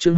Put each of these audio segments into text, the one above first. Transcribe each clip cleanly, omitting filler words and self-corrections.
Chương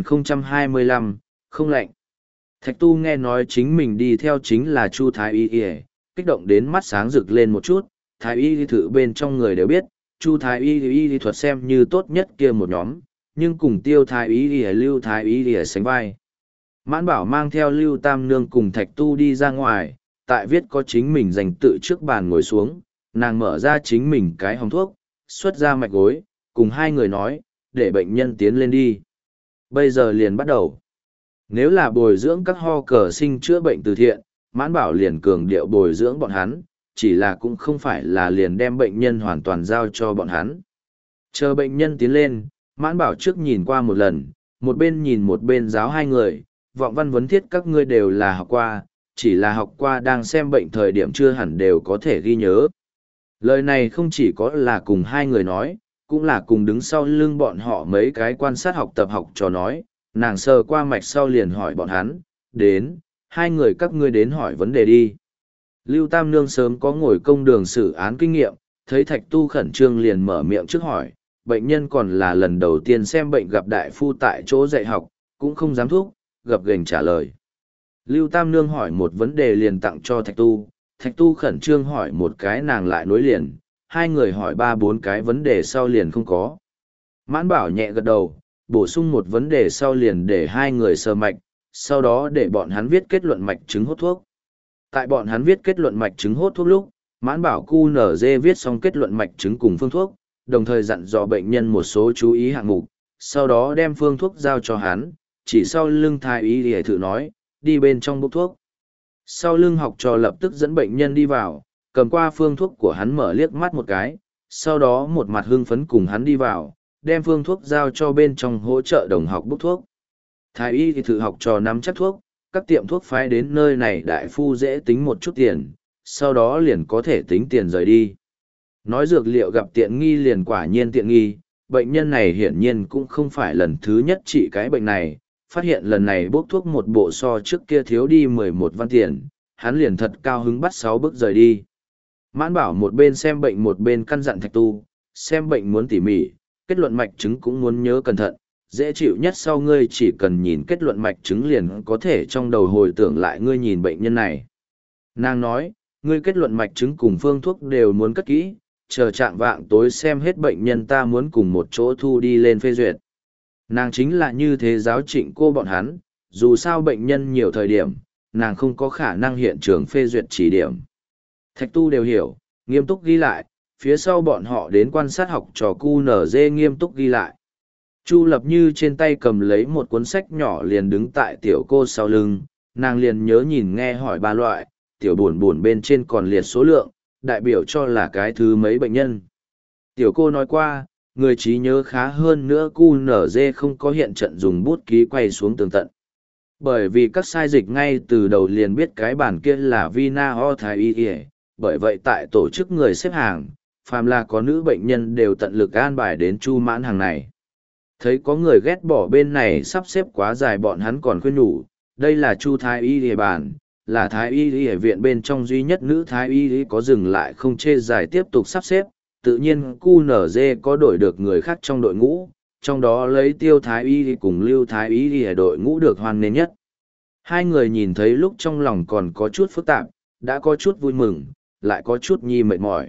2025, không lạnh. Thạch Tu nghe nói chính mình đi theo chính là Chu Thái Y Y, kích động đến mắt sáng rực lên một chút. Thái Y thử bên trong người đều biết, Chu Thái Y thuật xem như tốt nhất kia một nhóm, nhưng cùng Tiêu Thái Y Lưu Thái Y sánh vai. Mãn Bảo mang theo Lưu Tam Nương cùng Thạch Tu đi ra ngoài, tại viết có chính mình dành tự trước bàn ngồi xuống, nàng mở ra chính mình cái hòm thuốc, xuất ra mạch gối, cùng hai người nói, để bệnh nhân tiến lên đi. Bây giờ liền bắt đầu. Nếu là bồi dưỡng các ho cờ sinh chữa bệnh từ thiện, Mãn Bảo liền cường điệu bồi dưỡng bọn hắn, chỉ là cũng không phải là liền đem bệnh nhân hoàn toàn giao cho bọn hắn. Chờ bệnh nhân tiến lên, Mãn Bảo trước nhìn qua một lần, một bên nhìn một bên giáo hai người, vọng văn vấn thiết các ngươi đều là học qua, chỉ là học qua đang xem bệnh thời điểm chưa hẳn đều có thể ghi nhớ. Lời này không chỉ có là cùng hai người nói, cũng là cùng đứng sau lưng bọn họ mấy cái quan sát học tập học trò nói, nàng sờ qua mạch sau liền hỏi bọn hắn, đến, hai người các ngươi đến hỏi vấn đề đi. Lưu Tam Nương sớm có ngồi công đường xử án kinh nghiệm, thấy Thạch Tu khẩn trương liền mở miệng trước hỏi, bệnh nhân còn là lần đầu tiên xem bệnh gặp đại phu tại chỗ dạy học, cũng không dám thuốc, gập ghềnh trả lời. Lưu Tam Nương hỏi một vấn đề liền tặng cho Thạch Tu khẩn trương hỏi một cái nàng lại nối liền, hai người hỏi ba bốn cái vấn đề sau liền không có. Mãn Bảo nhẹ gật đầu, bổ sung một vấn đề sau liền để hai người sơ mạch, sau đó để bọn hắn viết kết luận mạch chứng hốt thuốc. Tại bọn hắn viết kết luận mạch chứng hốt thuốc lúc, Mãn Bảo QNZ viết xong kết luận mạch chứng cùng phương thuốc, đồng thời dặn dò bệnh nhân một số chú ý hạng mục, sau đó đem phương thuốc giao cho hắn, chỉ sau lưng Thái Y để thử nói, đi bên trong bốc thuốc. Sau lưng học trò lập tức dẫn bệnh nhân đi vào, cầm qua phương thuốc của hắn mở liếc mắt một cái, sau đó một mặt hưng phấn cùng hắn đi vào, đem phương thuốc giao cho bên trong hỗ trợ đồng học bốc thuốc. Thái Y thì thử học trò nắm chắc thuốc, các tiệm thuốc phái đến nơi này đại phu dễ tính một chút tiền, sau đó liền có thể tính tiền rời đi. Nói dược liệu gặp tiện nghi liền quả nhiên tiện nghi, bệnh nhân này hiển nhiên cũng không phải lần thứ nhất trị cái bệnh này, phát hiện lần này bốc thuốc một bộ so trước kia thiếu đi 11 văn tiền, hắn liền thật cao hứng bắt 6 bước rời đi. Mãn Bảo một bên xem bệnh một bên căn dặn Thạch Tu, xem bệnh muốn tỉ mỉ, kết luận mạch chứng cũng muốn nhớ cẩn thận, dễ chịu nhất sau ngươi chỉ cần nhìn kết luận mạch chứng liền có thể trong đầu hồi tưởng lại ngươi nhìn bệnh nhân này. Nàng nói, ngươi kết luận mạch chứng cùng phương thuốc đều muốn cất kỹ, chờ trạng vạng tối xem hết bệnh nhân ta muốn cùng một chỗ thu đi lên phê duyệt. Nàng chính là như thế giáo trịnh cô bọn hắn, dù sao bệnh nhân nhiều thời điểm, nàng không có khả năng hiện trường phê duyệt chỉ điểm. Thạch Tu đều hiểu, nghiêm túc ghi lại, phía sau bọn họ đến quan sát học trò QNZ nghiêm túc ghi lại. Chu Lập Như trên tay cầm lấy một cuốn sách nhỏ liền đứng tại tiểu cô sau lưng, nàng liền nhớ nhìn nghe hỏi ba loại, tiểu buồn buồn bên trên còn liệt số lượng, đại biểu cho là cái thứ mấy bệnh nhân. Tiểu cô nói qua, người trí nhớ khá hơn nữa QNZ không có hiện trận dùng bút ký quay xuống tường tận. Bởi vì các sai dịch ngay từ đầu liền biết cái bản kia là Vina O Thái Y, bởi vậy tại tổ chức người xếp hàng, phàm là có nữ bệnh nhân đều tận lực an bài đến Chu Mãn hàng này. Thấy có người ghét bỏ bên này sắp xếp quá dài bọn hắn còn khuyên nhủ, đây là Chu Thái Y địa bàn, là Thái Y ở viện bên trong duy nhất nữ Thái Y có dừng lại không chê dài tiếp tục sắp xếp, tự nhiên QNZ có đổi được người khác trong đội ngũ, trong đó lấy Tiêu Thái Y cùng Lưu Thái Y ở đội ngũ được hoan nghênh nhất. Hai người nhìn thấy lúc trong lòng còn có chút phức tạp, đã có chút vui mừng, lại có chút nhi mệt mỏi.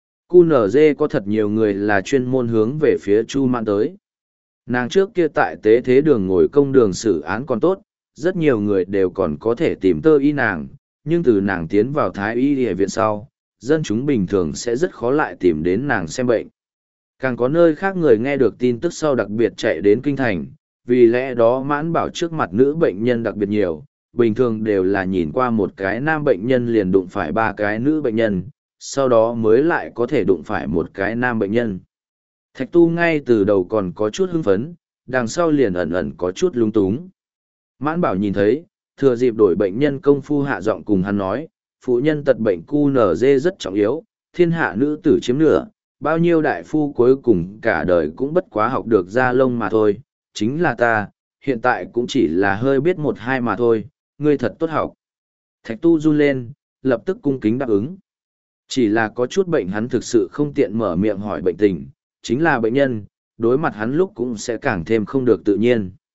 QNZ có thật nhiều người là chuyên môn hướng về phía Chu Mãn tới. Nàng trước kia tại tế thế đường ngồi công đường xử án còn tốt, rất nhiều người đều còn có thể tìm tơ y nàng, nhưng từ nàng tiến vào Thái Y địa viện sau, dân chúng bình thường sẽ rất khó lại tìm đến nàng xem bệnh. Càng có nơi khác người nghe được tin tức sau đặc biệt chạy đến kinh thành, vì lẽ đó Mãn Bảo trước mặt nữ bệnh nhân đặc biệt nhiều, bình thường đều là nhìn qua một cái nam bệnh nhân liền đụng phải ba cái nữ bệnh nhân, sau đó mới lại có thể đụng phải một cái nam bệnh nhân. Thạch Tu ngay từ đầu còn có chút hưng phấn, đằng sau liền ẩn ẩn có chút lung túng. Mãn Bảo nhìn thấy, thừa dịp đổi bệnh nhân công phu hạ giọng cùng hắn nói, phụ nhân tật bệnh QNZ rất trọng yếu, thiên hạ nữ tử chiếm nửa, bao nhiêu đại phu cuối cùng cả đời cũng bất quá học được da lông mà thôi, chính là ta, hiện tại cũng chỉ là hơi biết một hai mà thôi, ngươi thật tốt học. Thạch Tu run lên, lập tức cung kính đáp ứng. Chỉ là có chút bệnh hắn thực sự không tiện mở miệng hỏi bệnh tình, chính là bệnh nhân, đối mặt hắn lúc cũng sẽ càng thêm không được tự nhiên.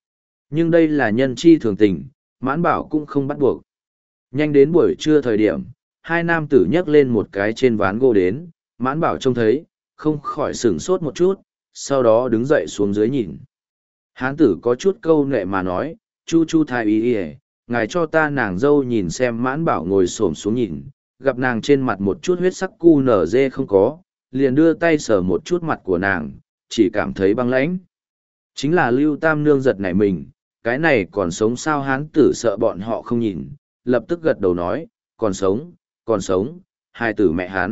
Nhưng đây là nhân chi thường tình, Mãn Bảo cũng không bắt buộc. Nhanh đến buổi trưa thời điểm, hai nam tử nhấc lên một cái trên ván gỗ đến, Mãn Bảo trông thấy, không khỏi sửng sốt một chút, sau đó đứng dậy xuống dưới nhìn. Hán tử có chút câu nệ mà nói, Chu thái y y, ngài cho ta nàng dâu nhìn xem. Mãn Bảo ngồi xổm xuống nhìn, gặp nàng trên mặt một chút huyết sắc cu nở dê không có, liền đưa tay sờ một chút mặt của nàng, chỉ cảm thấy băng lãnh. Chính là Lưu Tam Nương giật nảy mình, cái này còn sống sao? Hán tử sợ bọn họ không nhìn, lập tức gật đầu nói, còn sống, hai tử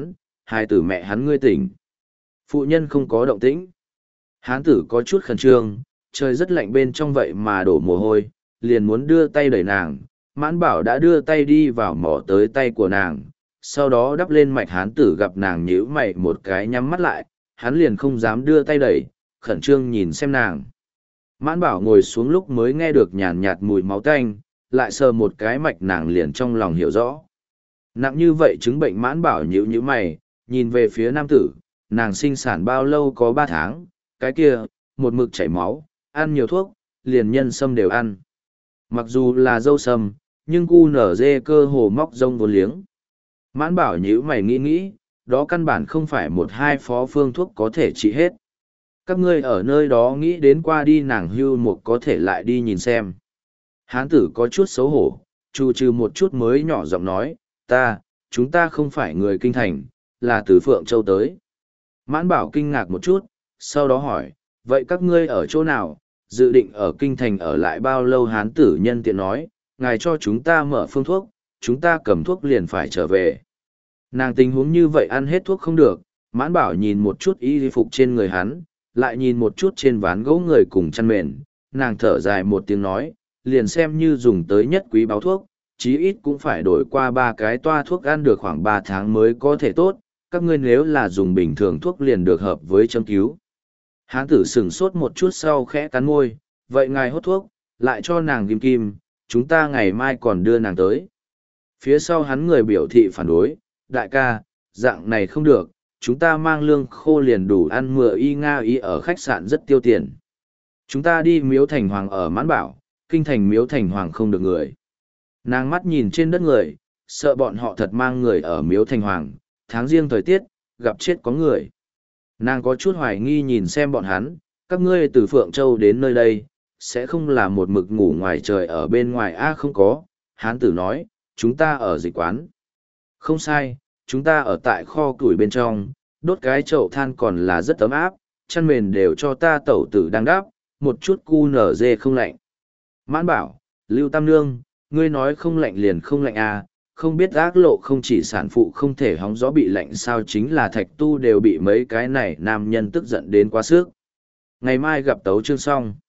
mẹ hắn ngươi tỉnh. Phụ nhân không có động tĩnh. Hán tử có chút khẩn trương, trời rất lạnh bên trong vậy mà đổ mồ hôi, liền muốn đưa tay đẩy nàng. Mãn Bảo đã đưa tay đi vào mỏ tới tay của nàng, sau đó đắp lên mạch. Hán tử gặp nàng nhíu mày một cái nhắm mắt lại, hắn liền không dám đưa tay đẩy, khẩn trương nhìn xem nàng. Mãn Bảo ngồi xuống lúc mới nghe được nhàn nhạt mùi máu tanh, lại sờ một cái mạch nàng liền trong lòng hiểu rõ. Nặng như vậy chứng bệnh. Mãn Bảo nhíu mày, nhìn về phía nam tử, nàng sinh sản bao lâu? Có 3 tháng, cái kia, một mực chảy máu, ăn nhiều thuốc, liền nhân sâm đều ăn. Mặc dù là dâu sâm, nhưng cu nở dê cơ hồ móc rông vốn liếng. Mãn Bảo nhíu mày nghĩ, đó căn bản không phải một hai phó phương thuốc có thể trị hết. Các ngươi ở nơi đó nghĩ đến qua đi nàng hưu một có thể lại đi nhìn xem. Hán tử có chút xấu hổ, trù trừ một chút mới nhỏ giọng nói, chúng ta không phải người kinh thành, là từ Phượng Châu tới. Mãn Bảo kinh ngạc một chút, sau đó hỏi, vậy các ngươi ở chỗ nào, dự định ở kinh thành ở lại bao lâu? Hán tử nhân tiện nói, ngài cho chúng ta mở phương thuốc, chúng ta cầm thuốc liền phải trở về. Nàng tình huống như vậy ăn hết thuốc không được. Mãn Bảo nhìn một chút y phục trên người hắn, lại nhìn một chút trên ván gỗ người cùng chăn mền, nàng thở dài một tiếng nói, liền xem như dùng tới nhất quý báo thuốc, chí ít cũng phải đổi qua 3 cái toa thuốc, ăn được khoảng 3 tháng mới có thể tốt, các ngươi nếu là dùng bình thường thuốc liền được hợp với châm cứu. Hán tử sửng sốt một chút sau khẽ cắn môi, vậy ngài hốt thuốc, lại cho nàng kim kim, chúng ta ngày mai còn đưa nàng tới. Phía sau hắn người biểu thị phản đối, đại ca, dạng này không được, chúng ta mang lương khô liền đủ ăn mừa y nga y ở khách sạn rất tiêu tiền. Chúng ta đi Miếu Thành Hoàng ở Mãn Bảo, kinh thành Miếu Thành Hoàng không được người. Nàng mắt nhìn trên đất người, sợ bọn họ thật mang người ở Miếu Thành Hoàng, tháng riêng thời tiết, gặp chết có người. Nàng có chút hoài nghi nhìn xem bọn hắn, các ngươi từ Phượng Châu đến nơi đây, sẽ không là một mực ngủ ngoài trời ở bên ngoài không có. Hán tử nói, chúng ta ở dịch quán. Không sai, chúng ta ở tại kho củi bên trong, đốt cái chậu than còn là rất ấm áp, chăn mền đều cho ta tẩu tử đang đáp, một chút cu nở dê không lạnh. Mãn Bảo, Lưu Tam Nương, ngươi nói không lạnh liền không lạnh không biết ác lộ không chỉ sản phụ không thể hóng gió bị lạnh sao, chính là Thạch Tu đều bị mấy cái này nam nhân tức giận đến quá sức. Ngày mai gặp tấu chương xong.